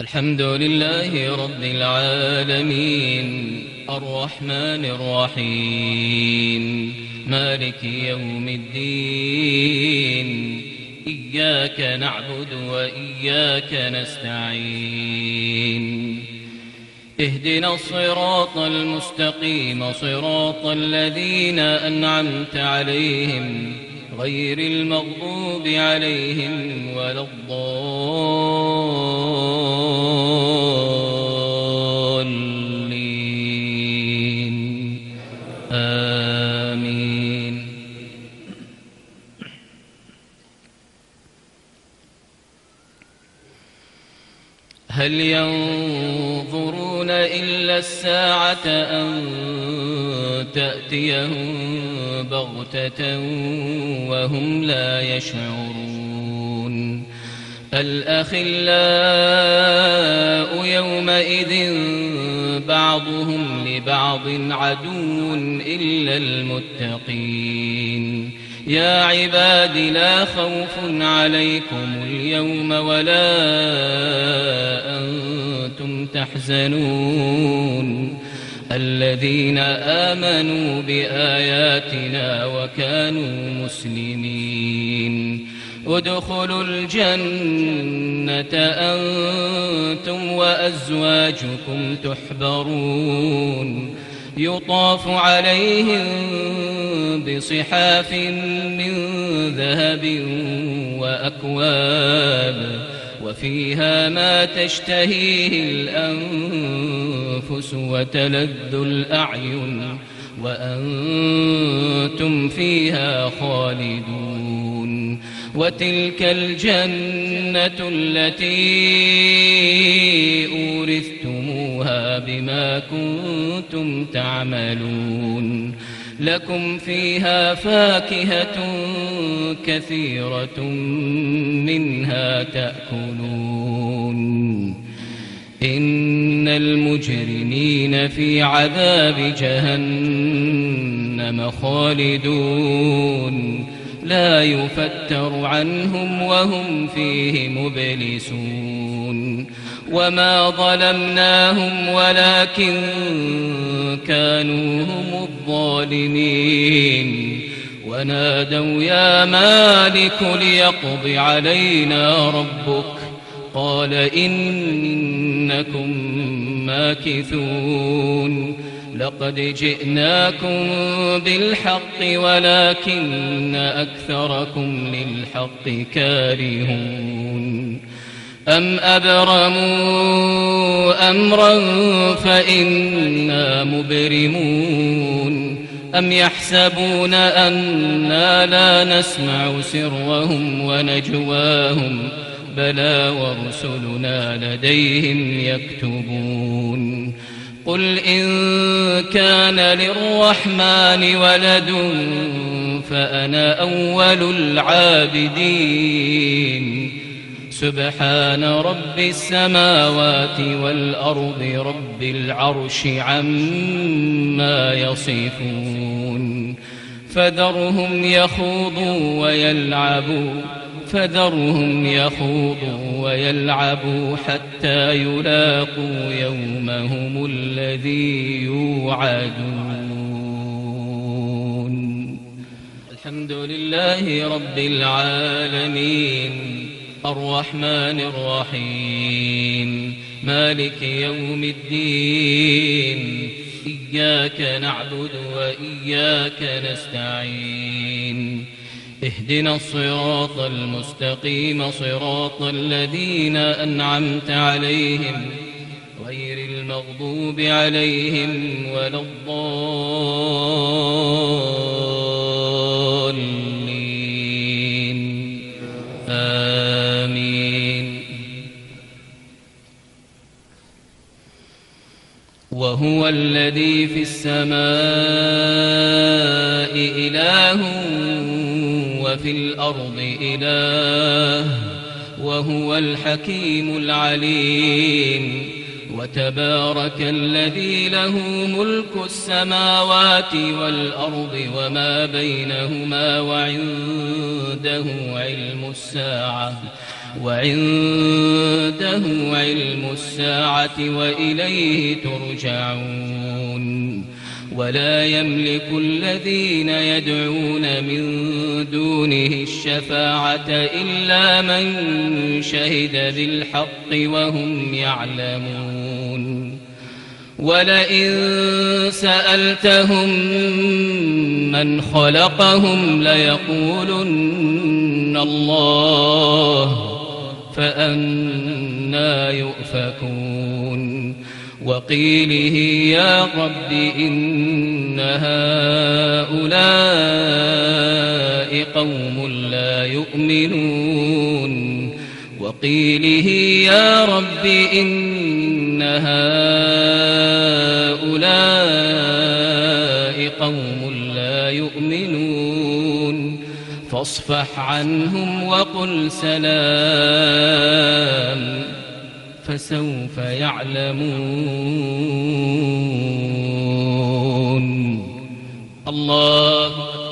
الحمد لله رب العالمين الرحمن الرحيم مالك يوم الدين إياك نعبد وإياك نستعين اهدنا الصراط المستقيم صراط الذين أنعمت عليهم غير المغضوب عليهم ولا الضالين آمين. هل ينظرون إلا الساعة أن تأتيهم بغتة وهم لا يشعرون الأخلاء يومئذ بعضهم لبعض عدو إلا المتقين يا عباد لا خوف عليكم اليوم ولا أنتم تحزنون الذين آمنوا بآياتنا وكانوا مسلمين ادخلوا الجنة أنتم وأزواجكم تحبرون يطاف عليهم بصحاف من ذهب وأكواب وفيها ما تشتهيه الأنفس وتلذ الأعين وأنتم فيها خالدون وتلك الجنة التي أورثتموها بما كنتم تعملون لكم فيها فاكهة كثيرة منها تأكلون إن المجرمين في عذاب جهنم خالدون لا يفتر عنهم وهم فيه مبلسون وما ظلمناهم ولكن كانوا هم الظالمين ونادوا يا مالك ليقض علينا ربك قال إنكم ماكثون لقد جئناكم بالحق ولكن أكثركم للحق كارهون أم أبرموا أمرا فإنا مبرمون أم يحسبون أنا لا نسمع سرهم ونجواهم بلى ورسلنا لديهم يكتبون قل إن كان للرحمن ولد فأنا أول العابدين سبحان رب السماوات والأرض رب العرش عما يصفون فذرهم يخوضوا ويلعبوا حتى يلاقوا يومهم الذي يوعدون. الحمد لله رب العالمين الرحمن الرحيم مالك يوم الدين إياك نعبد وإياك نستعين اهدنا الصراط المستقيم صراط الذين أنعمت عليهم غير المغضوب عليهم ولا الضالين آمين. وهو الذي في السماء إله وفي الأرض إله وهو الحكيم العليم وتبارك الذي له ملك السماوات والأرض وما بينهما وعنده علم الساعة وعنده علم الساعة وإليه ترجعون ولا يملك الذين يدعون من دونه الشفاعة إلا من شهد بالحق وهم يعلمون ولئن سألتهم من خلقهم ليقولن الله فأنى يؤفكون وقيله يا رب إن هؤلاء قوم لا يؤمنون وقيله يا رب إن هؤلاء قوم لا يؤمنون فاصفح عنهم وقل سلام فسوف يعلمون الله